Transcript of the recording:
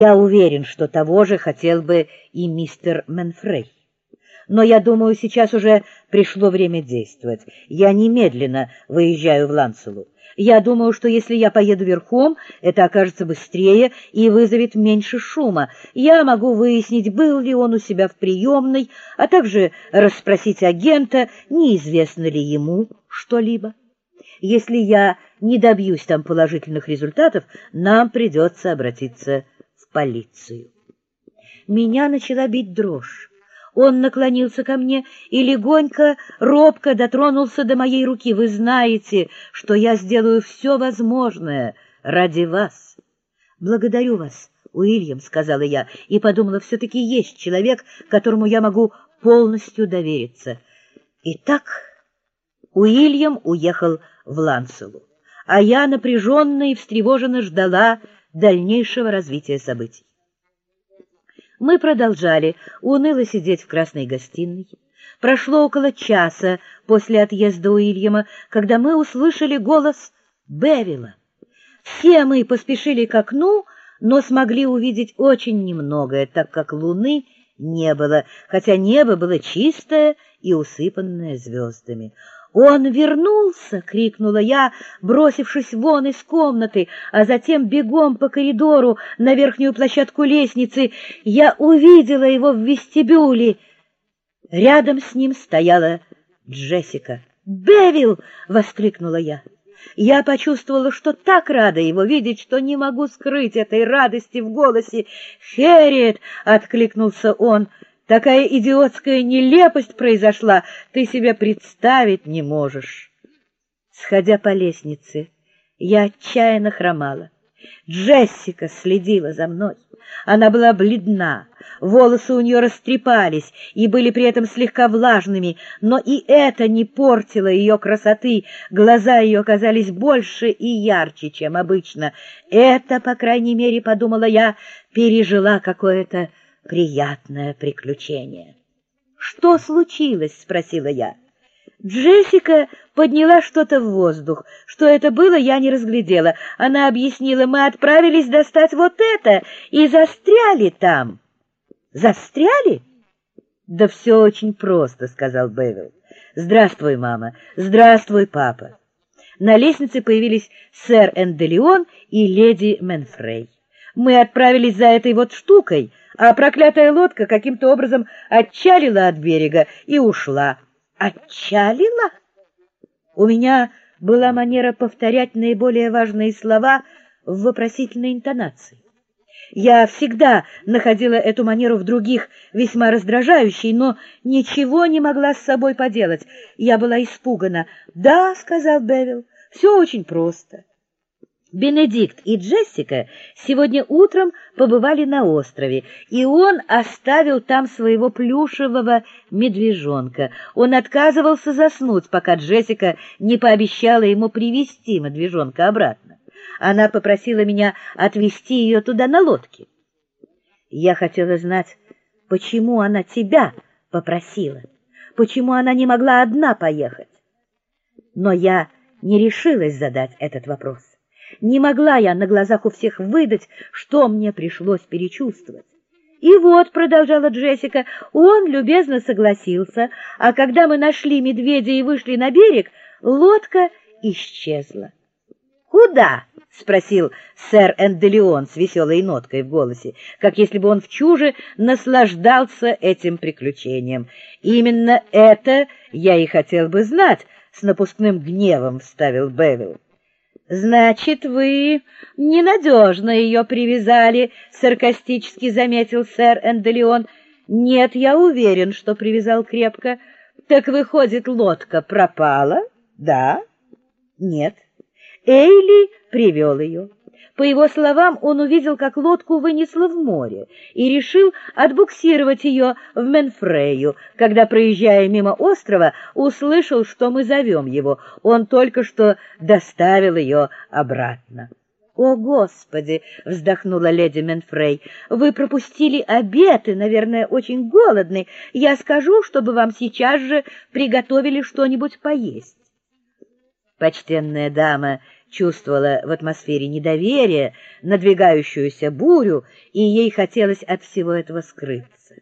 Я уверен, что того же хотел бы и мистер Менфрей. Но я думаю, сейчас уже пришло время действовать. Я немедленно выезжаю в Ланселу. Я думаю, что если я поеду верхом, это окажется быстрее и вызовет меньше шума. Я могу выяснить, был ли он у себя в приемной, а также расспросить агента, неизвестно ли ему что-либо. Если я не добьюсь там положительных результатов, нам придется обратиться в полицию. Меня начала бить дрожь. Он наклонился ко мне и легонько, робко дотронулся до моей руки. «Вы знаете, что я сделаю все возможное ради вас». «Благодарю вас, Уильям», — сказала я, и подумала, все-таки есть человек, которому я могу полностью довериться. Итак, Уильям уехал в Ланселу, а я напряженно и встревоженно ждала дальнейшего развития событий. Мы продолжали уныло сидеть в красной гостиной. Прошло около часа после отъезда Уильяма, когда мы услышали голос Бевилла. Все мы поспешили к окну, но смогли увидеть очень немногое, так как луны не было, хотя небо было чистое и усыпанное звездами. «Он вернулся!» — крикнула я, бросившись вон из комнаты, а затем бегом по коридору на верхнюю площадку лестницы. Я увидела его в вестибюле. Рядом с ним стояла Джессика. «Бевилл!» — воскликнула я. Я почувствовала, что так рада его видеть, что не могу скрыть этой радости в голосе. «Хэрриет!» — откликнулся он. «Такая идиотская нелепость произошла, ты себе представить не можешь». Сходя по лестнице, я отчаянно хромала. Джессика следила за мной. Она была бледна, волосы у нее растрепались и были при этом слегка влажными, но и это не портило ее красоты. Глаза ее казались больше и ярче, чем обычно. Это, по крайней мере, подумала я, пережила какое-то приятное приключение. «Что случилось?» — спросила я. Джессика подняла что-то в воздух. Что это было, я не разглядела. Она объяснила: мы отправились достать вот это и застряли там. «Застряли?» «Да все очень просто», — сказал Бевилл. «Здравствуй, мама. Здравствуй, папа». На лестнице появились сэр Энделеон и леди Менфрей. «Мы отправились за этой вот штукой, а проклятая лодка каким-то образом отчалила от берега и ушла». «Отчалила?» У меня была манера повторять наиболее важные слова в вопросительной интонации. Я всегда находила эту манеру в других весьма раздражающей, но ничего не могла с собой поделать. Я была испугана. «Да», — сказал Бевилл, — «все очень просто». Бенедикт и Джессика сегодня утром побывали на острове, и он оставил там своего плюшевого медвежонка. Он отказывался заснуть, пока Джессика не пообещала ему привезти медвежонка обратно. Она попросила меня отвезти ее туда на лодке. Я хотела знать, почему она тебя попросила, почему она не могла одна поехать. Но я не решилась задать этот вопрос. Не могла я на глазах у всех выдать, что мне пришлось перечувствовать. «И вот», — продолжала Джессика, — «он любезно согласился, а когда мы нашли медведя и вышли на берег, лодка исчезла». «Куда?» — спросил сэр Энделеон с веселой ноткой в голосе, как если бы он в чуже наслаждался этим приключением. «Именно это я и хотел бы знать», — с напускным гневом вставил Бевилл. «Значит, вы ненадежно ее привязали», — саркастически заметил сэр Энделеон. «Нет, я уверен, что привязал крепко. Так, выходит, лодка пропала?» «Да». «Нет». Эйли привел ее. По его словам, он увидел, как лодку вынесло в море, и решил отбуксировать ее в Менфрею. Когда, проезжая мимо острова, услышал, что мы зовем его. Он только что доставил ее обратно. «О, Господи!» — вздохнула леди Менфрей. «Вы пропустили обед и, наверное, очень голодны. Я скажу, чтобы вам сейчас же приготовили что-нибудь поесть». Почтенная дама чувствовала в атмосфере недоверия, надвигающуюся бурю, и ей хотелось от всего этого скрыться.